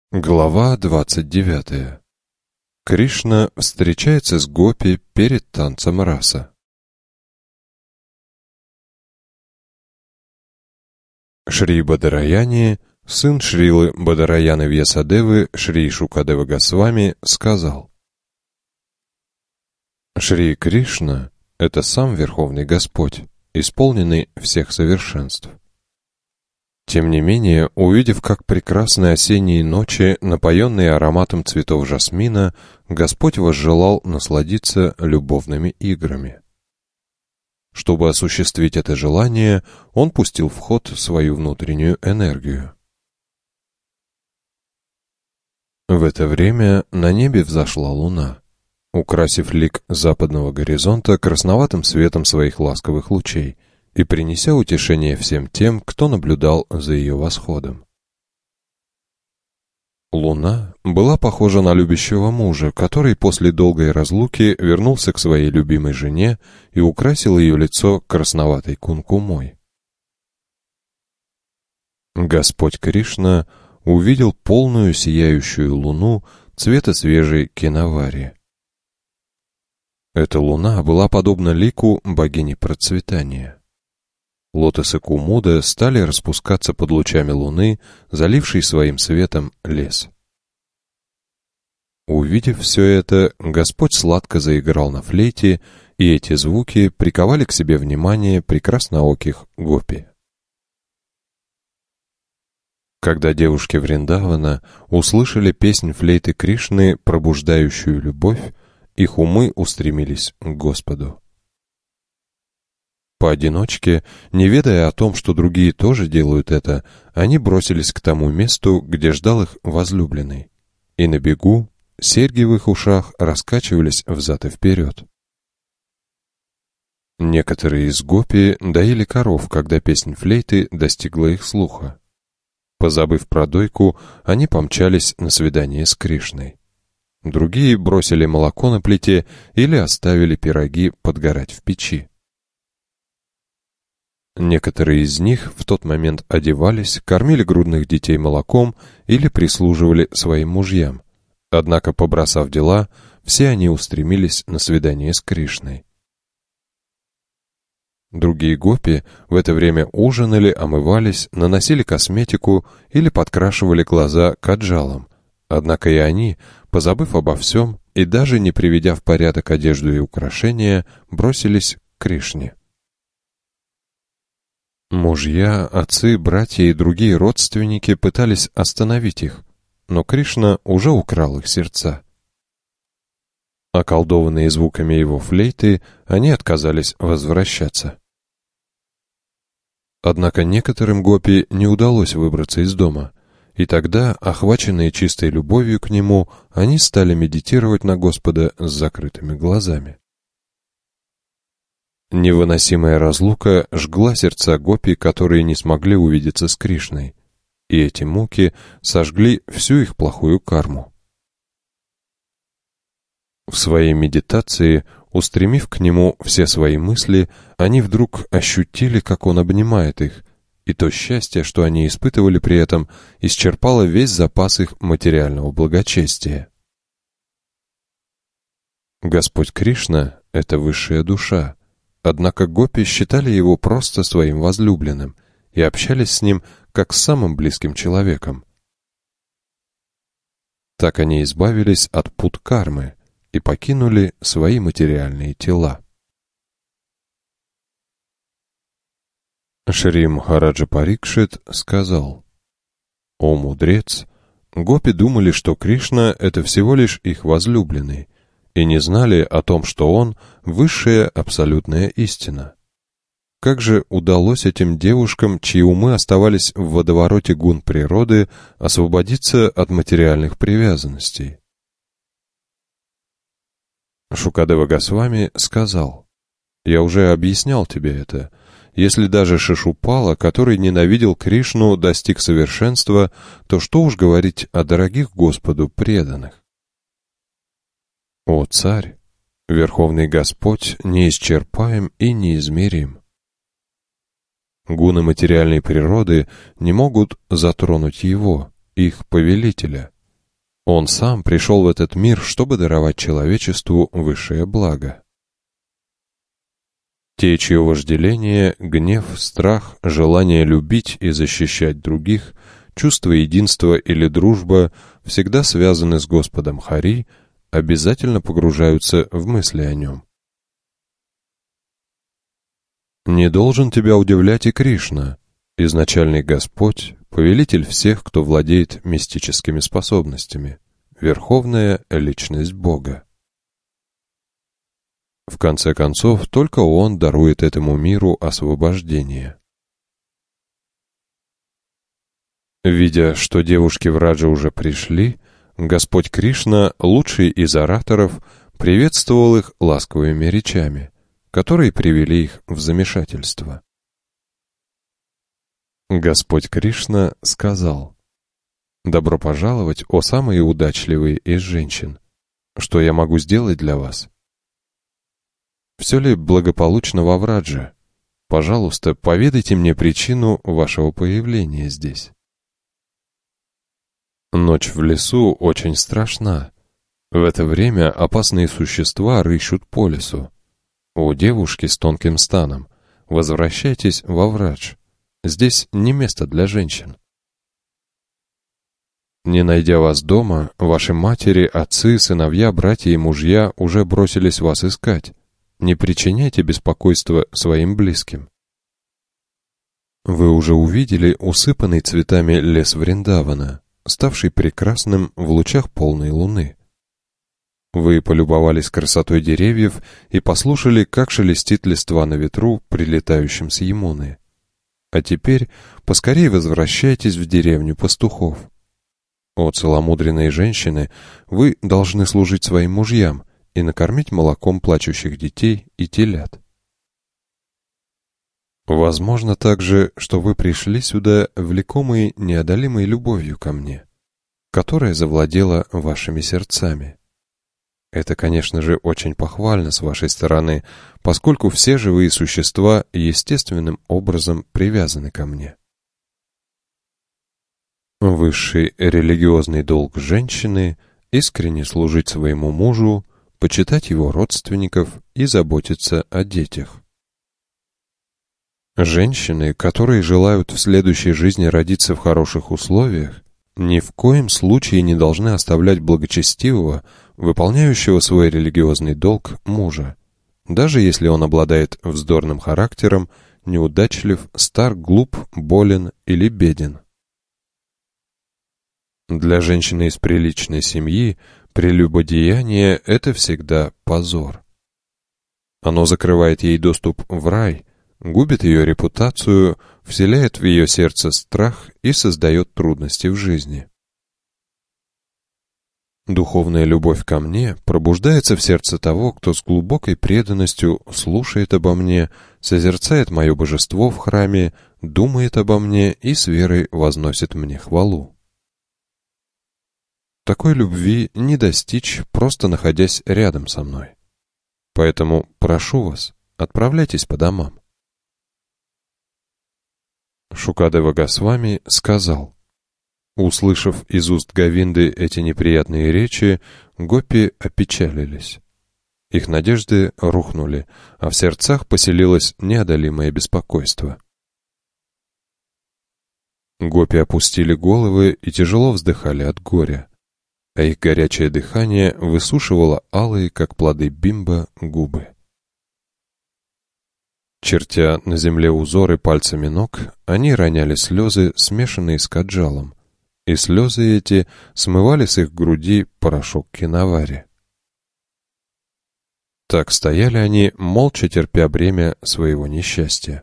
Глава 29. Кришна встречается с гопи перед танцем раса. Шри Бадараяни, сын Шрилы Бадараяны Вьясадевы Шри Шукадева Госвами, сказал: Шри Кришна — это сам Верховный Господь, исполненный всех совершенств. Тем не менее, увидев, как прекрасны осенние ночи, напоенные ароматом цветов жасмина, Господь возжелал насладиться любовными играми. Чтобы осуществить это желание, Он пустил в ход свою внутреннюю энергию. В это время на небе взошла луна, украсив лик западного горизонта красноватым светом своих ласковых лучей и принеся утешение всем тем, кто наблюдал за ее восходом. Луна была похожа на любящего мужа, который после долгой разлуки вернулся к своей любимой жене и украсил ее лицо красноватой кункумой. Господь Кришна увидел полную сияющую луну цвета свежей киновари. Эта луна была подобна лику богини процветания. Лотосы Кумуда стали распускаться под лучами луны, залившей своим светом лес. Увидев все это, Господь сладко заиграл на флейте, и эти звуки приковали к себе внимание прекраснооких гопи. Когда девушки Вриндавана услышали песнь флейты Кришны, пробуждающую любовь, их умы устремились к Господу. Поодиночке, не ведая о том, что другие тоже делают это, они бросились к тому месту, где ждал их возлюбленный. И на бегу серьги в их ушах раскачивались взад и вперед. Некоторые из гопи доили коров, когда песнь флейты достигла их слуха. Позабыв про дойку, они помчались на свидание с Кришной. Другие бросили молоко на плите или оставили пироги подгорать в печи. Некоторые из них в тот момент одевались, кормили грудных детей молоком или прислуживали своим мужьям. Однако, побросав дела, все они устремились на свидание с Кришной. Другие гопи в это время ужинали, омывались, наносили косметику или подкрашивали глаза каджалом. Однако и они, позабыв обо всем и даже не приведя в порядок одежду и украшения, бросились к Кришне. Мужья, отцы, братья и другие родственники пытались остановить их, но Кришна уже украл их сердца. Околдованные звуками его флейты, они отказались возвращаться. Однако некоторым гопи не удалось выбраться из дома, и тогда, охваченные чистой любовью к нему, они стали медитировать на Господа с закрытыми глазами. Невыносимая разлука жгла сердца гопи, которые не смогли увидеться с Кришной, и эти муки сожгли всю их плохую карму. В своей медитации, устремив к нему все свои мысли, они вдруг ощутили, как он обнимает их, и то счастье, что они испытывали при этом, исчерпало весь запас их материального благочестия. Господь Кришна — это высшая душа. Однако гопи считали его просто своим возлюбленным и общались с ним как с самым близким человеком. Так они избавились от пут кармы и покинули свои материальные тела. Шри Махараджа Парикшит сказал: «О мудрец, гопи думали, что Кришна — это всего лишь их возлюбленный, и не знали о том, что он — высшая абсолютная истина. Как же удалось этим девушкам, чьи умы оставались в водовороте гун природы, освободиться от материальных привязанностей?» Шукадева Госвами сказал: «Я уже объяснял тебе это. Если даже Шишупала, который ненавидел Кришну, достиг совершенства, то что уж говорить о дорогих Господу преданных? О царь, Верховный Господь неисчерпаем и неизмерим. Гуны материальной природы не могут затронуть его, их повелителя, Он сам пришел в этот мир, чтобы даровать человечеству высшее благо. Те, чье вожделение, гнев, страх, желание любить и защищать других, чувство единства или дружба всегда связаны с Господом Хари, обязательно погружаются в мысли о нем. Не должен тебя удивлять и Кришна, изначальный Господь, повелитель всех, кто владеет мистическими способностями, верховная личность Бога. В конце концов, только Он дарует этому миру освобождение. Видя, что девушки Враджа уже пришли, Господь Кришна, лучший из ораторов, приветствовал их ласковыми речами, которые привели их в замешательство. Господь Кришна сказал: «Добро пожаловать, о самые удачливые из женщин! Что я могу сделать для вас? Все ли благополучно во Врадже? Пожалуйста, поведайте мне причину вашего появления здесь». Ночь в лесу очень страшна. В это время опасные существа рыщут по лесу. О, девушки с тонким станом, возвращайтесь во Врадж. Здесь не место для женщин. Не найдя вас дома, ваши матери, отцы, сыновья, братья и мужья уже бросились вас искать. Не причиняйте беспокойства своим близким. Вы уже увидели усыпанный цветами лес Вриндавана, ставший прекрасным в лучах полной луны. Вы полюбовались красотой деревьев и послушали, как шелестит листва на ветру, прилетающем с Ямуны. А теперь поскорее возвращайтесь в деревню пастухов. О, целомудренные женщины, вы должны служить своим мужьям и накормить молоком плачущих детей и телят. Возможно также, что вы пришли сюда, влекомые неодолимой любовью ко мне, которая завладела вашими сердцами. Это, конечно же, очень похвально с вашей стороны, поскольку все живые существа естественным образом привязаны ко мне. Высший религиозный долг женщины — искренне служить своему мужу, почитать его родственников и заботиться о детях. Женщины, которые желают в следующей жизни родиться в хороших условиях, ни в коем случае не должны оставлять благочестивого, выполняющего свой религиозный долг мужа, даже если он обладает вздорным характером, неудачлив, стар, глуп, болен или беден. Для женщины из приличной семьи прелюбодеяние — это всегда позор. Оно закрывает ей доступ в рай, губит ее репутацию, вселяет в ее сердце страх и создает трудности в жизни. Духовная любовь ко мне пробуждается в сердце того, кто с глубокой преданностью слушает обо мне, созерцает мое божество в храме, думает обо мне и с верой возносит мне хвалу. Такой любви не достичь, просто находясь рядом со мной. Поэтому прошу вас, отправляйтесь по домам. Шукадева Госвами сказал: услышав из уст Говинды эти неприятные речи, гопи опечалились. Их надежды рухнули, а в сердцах поселилось неодолимое беспокойство. Гопи опустили головы и тяжело вздыхали от горя, а их горячее дыхание высушивало алые, как плоды бимба, губы. Чертя на земле узоры пальцами ног, они роняли слезы, смешанные с каджалом, и слезы эти смывали с их груди порошок киновари. Так стояли они, молча терпя бремя своего несчастья.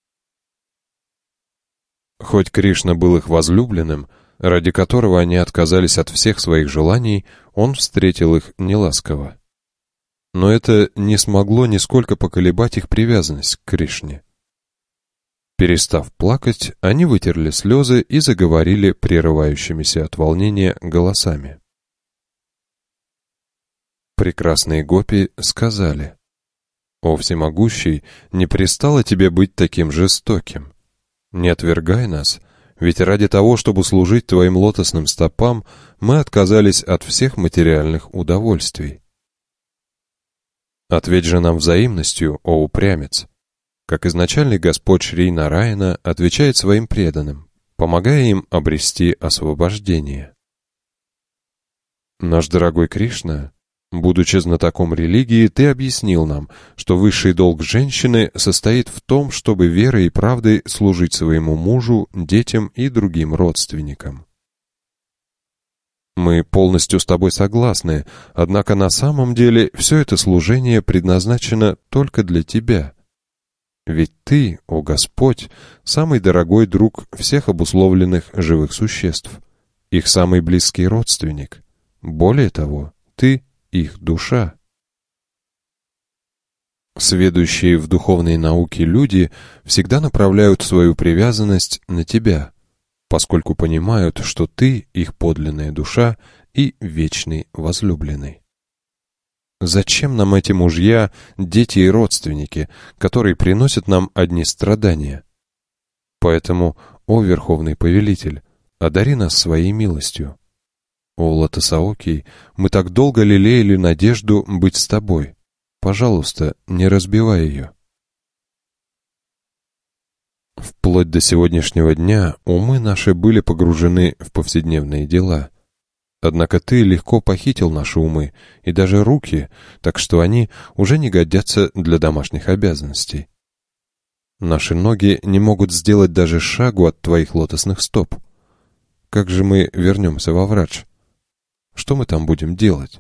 Хоть Кришна был их возлюбленным, ради которого они отказались от всех своих желаний, он встретил их неласково. Но это не смогло нисколько поколебать их привязанность к Кришне. Перестав плакать, они вытерли слезы и заговорили прерывающимися от волнения голосами. Прекрасные гопи сказали: «О всемогущий, не пристало тебе быть таким жестоким. Не отвергай нас, ведь ради того, чтобы служить твоим лотосным стопам, мы отказались от всех материальных удовольствий. Ответь же нам взаимностью, о упрямец, как изначальный Господь Шри Нараяна отвечает своим преданным, помогая им обрести освобождение. Наш дорогой Кришна, будучи знатоком религии, ты объяснил нам, что высший долг женщины состоит в том, чтобы верой и правдой служить своему мужу, детям и другим родственникам. Мы полностью с тобой согласны, однако на самом деле все это служение предназначено только для тебя. Ведь ты, о Господь, самый дорогой друг всех обусловленных живых существ, их самый близкий родственник. Более того, ты их душа. Сведущие в духовной науке люди всегда направляют свою привязанность на тебя, поскольку понимают, что ты их подлинная душа и вечный возлюбленный. Зачем нам эти мужья, дети и родственники, которые приносят нам одни страдания? Поэтому, о Верховный Повелитель, одари нас своей милостью. О Лотосаокий, мы так долго лелеяли надежду быть с тобой. Пожалуйста, не разбивай ее. Вплоть до сегодняшнего дня умы наши были погружены в повседневные дела. Однако ты легко похитил наши умы и даже руки, так что они уже не годятся для домашних обязанностей. Наши ноги не могут сделать даже шагу от твоих лотосных стоп. Как же мы вернемся во Врадж? Что мы там будем делать?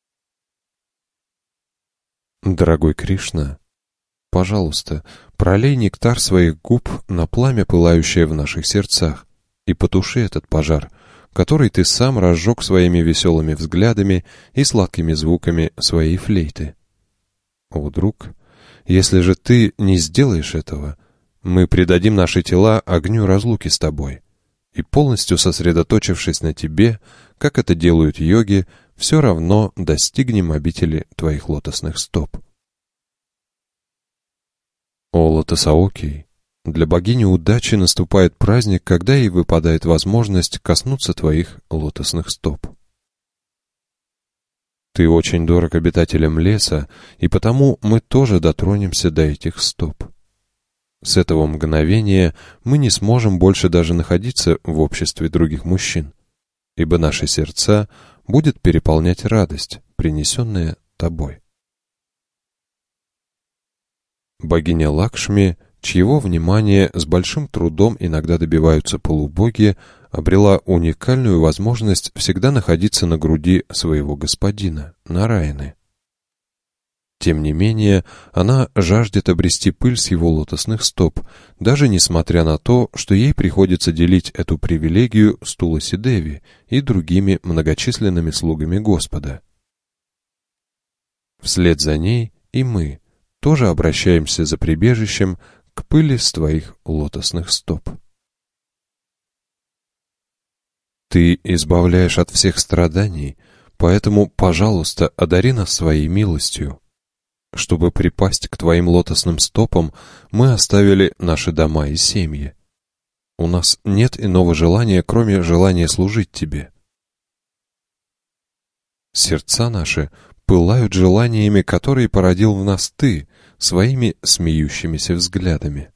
Дорогой Кришна, пожалуйста, пролей нектар своих губ на пламя, пылающее в наших сердцах, и потуши этот пожар, который ты сам разжег своими веселыми взглядами и сладкими звуками своей флейты. О, друг, если же ты не сделаешь этого, мы предадим наши тела огню разлуки с тобой, и полностью сосредоточившись на тебе, как это делают йоги, все равно достигнем обители твоих лотосных стоп. О Лотосаокий, для богини удачи наступает праздник, когда ей выпадает возможность коснуться твоих лотосных стоп. Ты очень дорог обитателям леса, и потому мы тоже дотронемся до этих стоп. С этого мгновения мы не сможем больше даже находиться в обществе других мужчин, ибо наши сердца будет переполнять радость, принесенная тобой. Богиня Лакшми, чьего внимания с большим трудом иногда добиваются полубоги, обрела уникальную возможность всегда находиться на груди своего господина, Нараяны. Тем не менее, она жаждет обрести пыль с его лотосных стоп, даже несмотря на то, что ей приходится делить эту привилегию с Туласи Деви и другими многочисленными слугами Господа. Вслед за ней и мы тоже обращаемся за прибежищем к пыли с твоих лотосных стоп. Ты избавляешь от всех страданий, поэтому, пожалуйста, одари нас своей милостью. Чтобы припасть к твоим лотосным стопам, мы оставили наши дома и семьи. У нас нет иного желания, кроме желания служить тебе. Сердца наши пылают желаниями, которые породил в нас ты, своими смеющимися взглядами.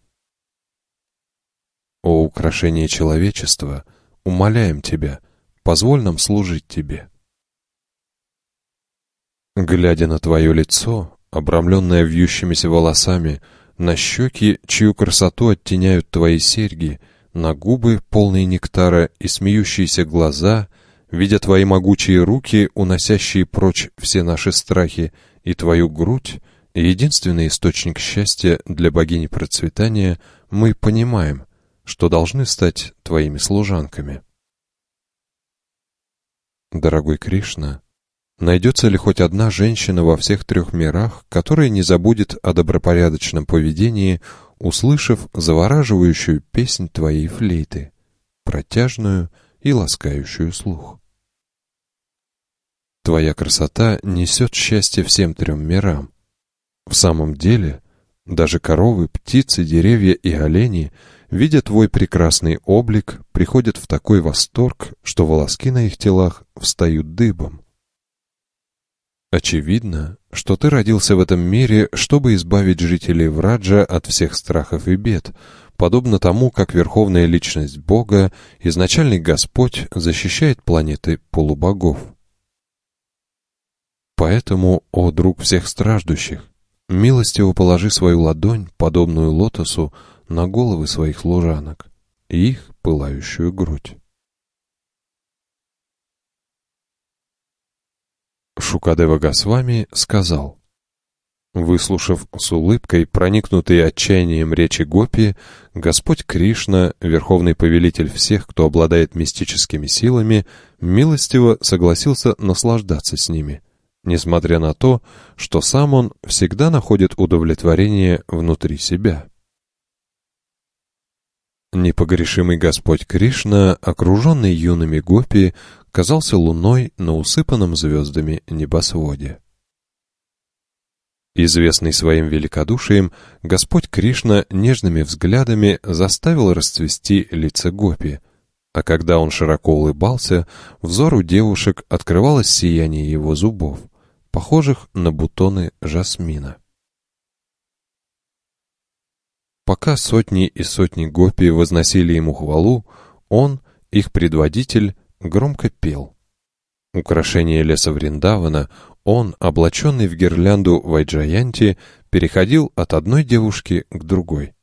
О украшение человечества, умоляем тебя, позволь нам служить тебе. Глядя на твое лицо, обрамленная вьющимися волосами, на щеки, чью красоту оттеняют твои серьги, на губы, полные нектара, и смеющиеся глаза, видя твои могучие руки, уносящие прочь все наши страхи, и твою грудь, единственный источник счастья для богини процветания, мы понимаем, что должны стать твоими служанками. Дорогой Кришна, найдется ли хоть одна женщина во всех 3 мирах, которая не забудет о добропорядочном поведении, услышав завораживающую песнь твоей флейты, протяжную и ласкающую слух? Твоя красота несет счастье всем 3 мирам. В самом деле, даже коровы, птицы, деревья и олени, видя твой прекрасный облик, приходят в такой восторг, что волоски на их телах встают дыбом. Очевидно, что ты родился в этом мире, чтобы избавить жителей Враджа от всех страхов и бед, подобно тому, как Верховная Личность Бога, изначальный Господь, защищает планеты полубогов. Поэтому, о друг всех страждущих, милостиво положи свою ладонь, подобную лотосу, на головы своих служанок и их пылающую грудь. Шукадева Госвами сказал: выслушав с улыбкой, проникнутые отчаянием речи Гопи, Господь Кришна, верховный повелитель всех, кто обладает мистическими силами, милостиво согласился наслаждаться с ними, несмотря на то, что сам он всегда находит удовлетворение внутри себя. Непогрешимый Господь Кришна, окруженный юными гопи, казался луной на усыпанном звездами небосводе. Известный своим великодушием, Господь Кришна нежными взглядами заставил расцвести лица гопи, а когда он широко улыбался, взору девушек открывалось сияние его зубов, похожих на бутоны жасмина. Пока сотни и сотни гопи возносили ему хвалу, он, их предводитель, громко пел. Украшение леса Вриндавана, он, облаченный в гирлянду Вайджаянти, переходил от одной девушки к другой.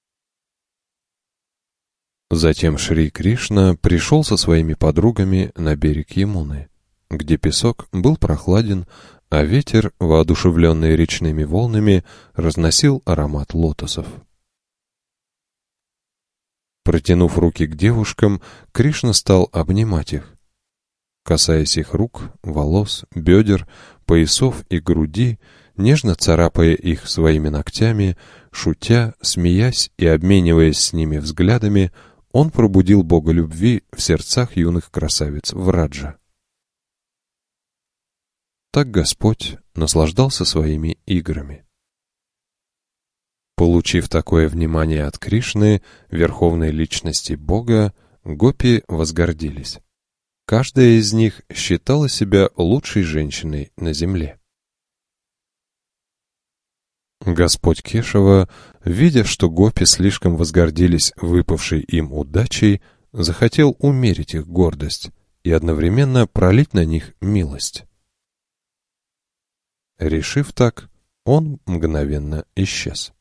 Затем Шри Кришна пришел со своими подругами на берег Ямуны, где песок был прохладен, а ветер, воодушевленный речными волнами, разносил аромат лотосов. Протянув руки к девушкам, Кришна стал обнимать их. Касаясь их рук, волос, бедер, поясов и груди, нежно царапая их своими ногтями, шутя, смеясь и обмениваясь с ними взглядами, он пробудил бога любви в сердцах юных красавиц Враджа. Так Господь наслаждался своими играми. Получив такое внимание от Кришны, верховной личности Бога, гопи возгордились. Каждая из них считала себя лучшей женщиной на земле. Господь Кешава, видя, что гопи слишком возгордились выпавшей им удачей, захотел умерить их гордость и одновременно пролить на них милость. Решив так, он мгновенно исчез.